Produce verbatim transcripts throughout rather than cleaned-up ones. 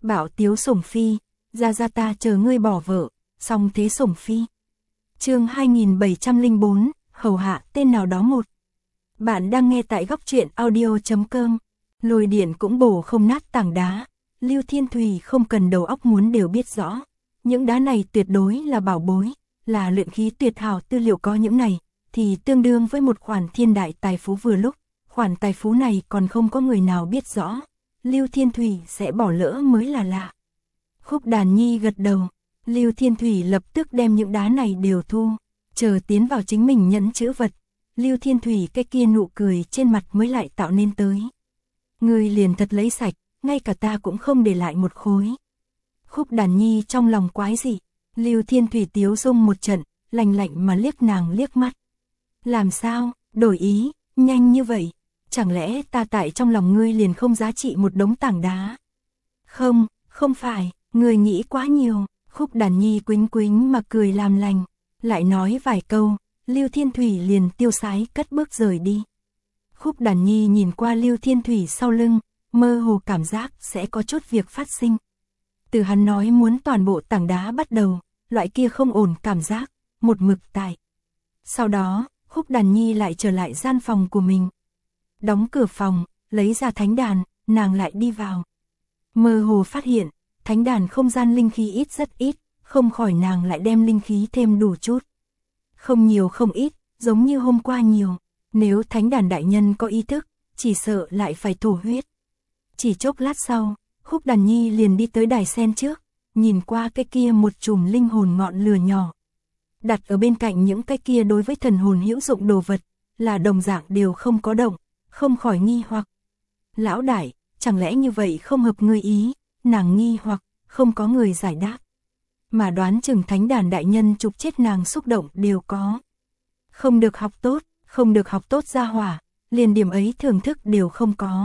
Bảo Tiếu Sủng Phi, ra ra ta chờ ngươi bỏ vợ, xong thế Sủng Phi. Chương hai nghìn bảy trăm lẻ bốn, hầu hạ tên nào đó một. Bạn đang nghe tại góc truyện audio chấm com. Lôi điện cũng bổ không nát tảng đá, Lưu Thiên Thủy không cần đầu óc muốn đều biết rõ. Những đá này tuyệt đối là bảo bối, là luyện khí tuyệt hảo, tư liệu có những này, thì tương đương với một khoản thiên đại tài phú vừa lúc. Khoản tài phú này còn không có người nào biết rõ, Lưu Thiên Thủy sẽ bỏ lỡ mới là lạ. Khúc Đàn Nhi gật đầu, Lưu Thiên Thủy lập tức đem những đá này đều thu, chờ tiến vào chính mình nhẫn chữ vật. Lưu Thiên Thủy cái kia nụ cười trên mặt mới lại tạo nên tới. Người liền thật lấy sạch, ngay cả ta cũng không để lại một khối. Khúc Đàn Nhi trong lòng quái dị, Lưu Thiên Thủy tiếu dung một trận, lạnh lạnh mà liếc nàng liếc mắt. Làm sao, đổi ý, nhanh như vậy, chẳng lẽ ta tại trong lòng ngươi liền không giá trị một đống tảng đá? Không, không phải, ngươi nghĩ quá nhiều. Khúc Đàn Nhi quính quính mà cười làm lành, lại nói vài câu, Lưu Thiên Thủy liền tiêu sái cất bước rời đi. Khúc Đàn Nhi nhìn qua Lưu Thiên Thủy sau lưng, mơ hồ cảm giác sẽ có chút việc phát sinh. Từ hắn nói muốn toàn bộ tảng đá bắt đầu, loại kia không ổn cảm giác, một mực tại. Sau đó, Khúc Đàn Nhi lại trở lại gian phòng của mình. Đóng cửa phòng, lấy ra thánh đàn, nàng lại đi vào. Mơ hồ phát hiện, thánh đàn không gian linh khí ít rất ít, không khỏi nàng lại đem linh khí thêm đủ chút. Không nhiều không ít, giống như hôm qua nhiều, nếu thánh đàn đại nhân có ý thức, chỉ sợ lại phải thổ huyết. Chỉ chốc lát sau, Khúc Đàn Nhi liền đi tới đài sen trước, nhìn qua cái kia một chùm linh hồn ngọn lửa nhỏ. Đặt ở bên cạnh những cái kia đối với thần hồn hữu dụng đồ vật, là đồng dạng đều không có động, không khỏi nghi hoặc. Lão đại, chẳng lẽ như vậy không hợp ngươi ý? Nàng nghi hoặc, không có người giải đáp. Mà đoán chừng thánh đàn đại nhân chụp chết nàng xúc động đều có. Không được học tốt, không được học tốt ra hỏa, liền điểm ấy thưởng thức đều không có.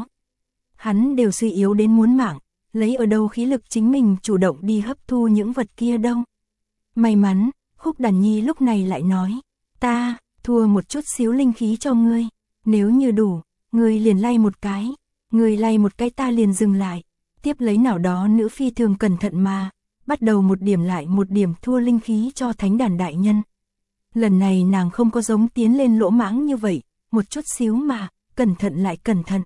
Hắn đều suy yếu đến muốn mạng, lấy ở đâu khí lực chính mình chủ động đi hấp thu những vật kia đâu. May mắn, Khúc Đàn Nhi lúc này lại nói, ta, thua một chút xíu linh khí cho ngươi, nếu như đủ, ngươi liền lay một cái, ngươi lay một cái ta liền dừng lại. Tiếp lấy nào đó nữ phi thường cẩn thận mà, bắt đầu một điểm lại một điểm thua linh khí cho thánh đàn đại nhân. Lần này nàng không có giống tiến lên lỗ mãng như vậy, một chút xíu mà, cẩn thận lại cẩn thận.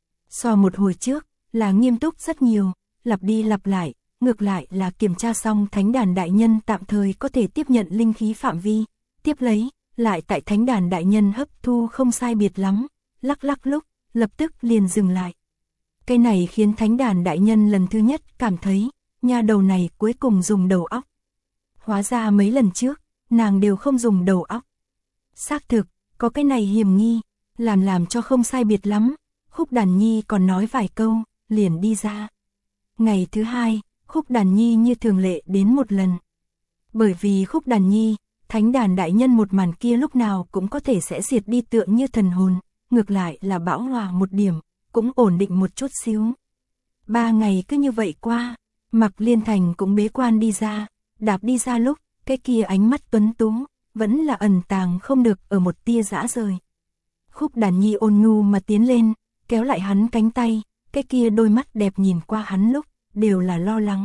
So một hồi trước, là nghiêm túc rất nhiều, lặp đi lặp lại, ngược lại là kiểm tra xong thánh đàn đại nhân tạm thời có thể tiếp nhận linh khí phạm vi, tiếp lấy, lại tại thánh đàn đại nhân hấp thu không sai biệt lắm, lắc lắc lúc, lập tức liền dừng lại. Cái này khiến thánh đàn đại nhân lần thứ nhất cảm thấy, nha đầu này cuối cùng dùng đầu óc. Hóa ra mấy lần trước, nàng đều không dùng đầu óc. Xác thực, có cái này hiểm nghi, làm làm cho không sai biệt lắm, Khúc Đàn Nhi còn nói vài câu, liền đi ra. Ngày thứ hai, Khúc Đàn Nhi như thường lệ đến một lần. Bởi vì Khúc Đàn Nhi, thánh đàn đại nhân một màn kia lúc nào cũng có thể sẽ diệt đi tựa như thần hồn, ngược lại là bão hòa một điểm, cũng ổn định một chút xíu. Ba ngày cứ như vậy qua, Mạc Liên Thành cũng bế quan đi ra, đạp đi ra lúc, cái kia ánh mắt tuấn tú, vẫn là ẩn tàng không được ở một tia dã rời. Khúc Đàn Nhi ôn nhu mà tiến lên, kéo lại hắn cánh tay, cái kia đôi mắt đẹp nhìn qua hắn lúc, đều là lo lắng.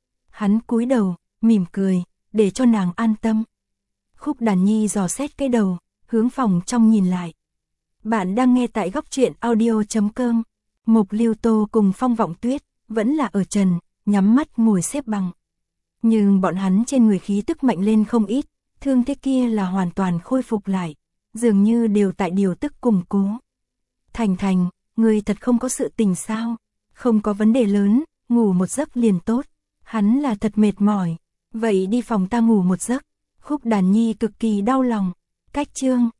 Hắn cúi đầu, mỉm cười, để cho nàng an tâm. Khúc Đàn Nhi dò xét cái đầu, hướng phòng trong nhìn lại. Bạn đang nghe tại góc truyện audio chấm com. Mộc Lưu Tô cùng Phong Vọng Tuyết, vẫn là ở trần, nhắm mắt ngồi xếp bằng. Nhưng bọn hắn trên người khí tức mạnh lên không ít, thương thế kia là hoàn toàn khôi phục lại, dường như đều tại điều tức củng cố. Thành Thành, người thật không có sự tình sao? Không có vấn đề lớn, ngủ một giấc liền tốt. Hắn là thật mệt mỏi, vậy đi phòng ta ngủ một giấc. Khúc Đàn Nhi cực kỳ đau lòng. Cách chương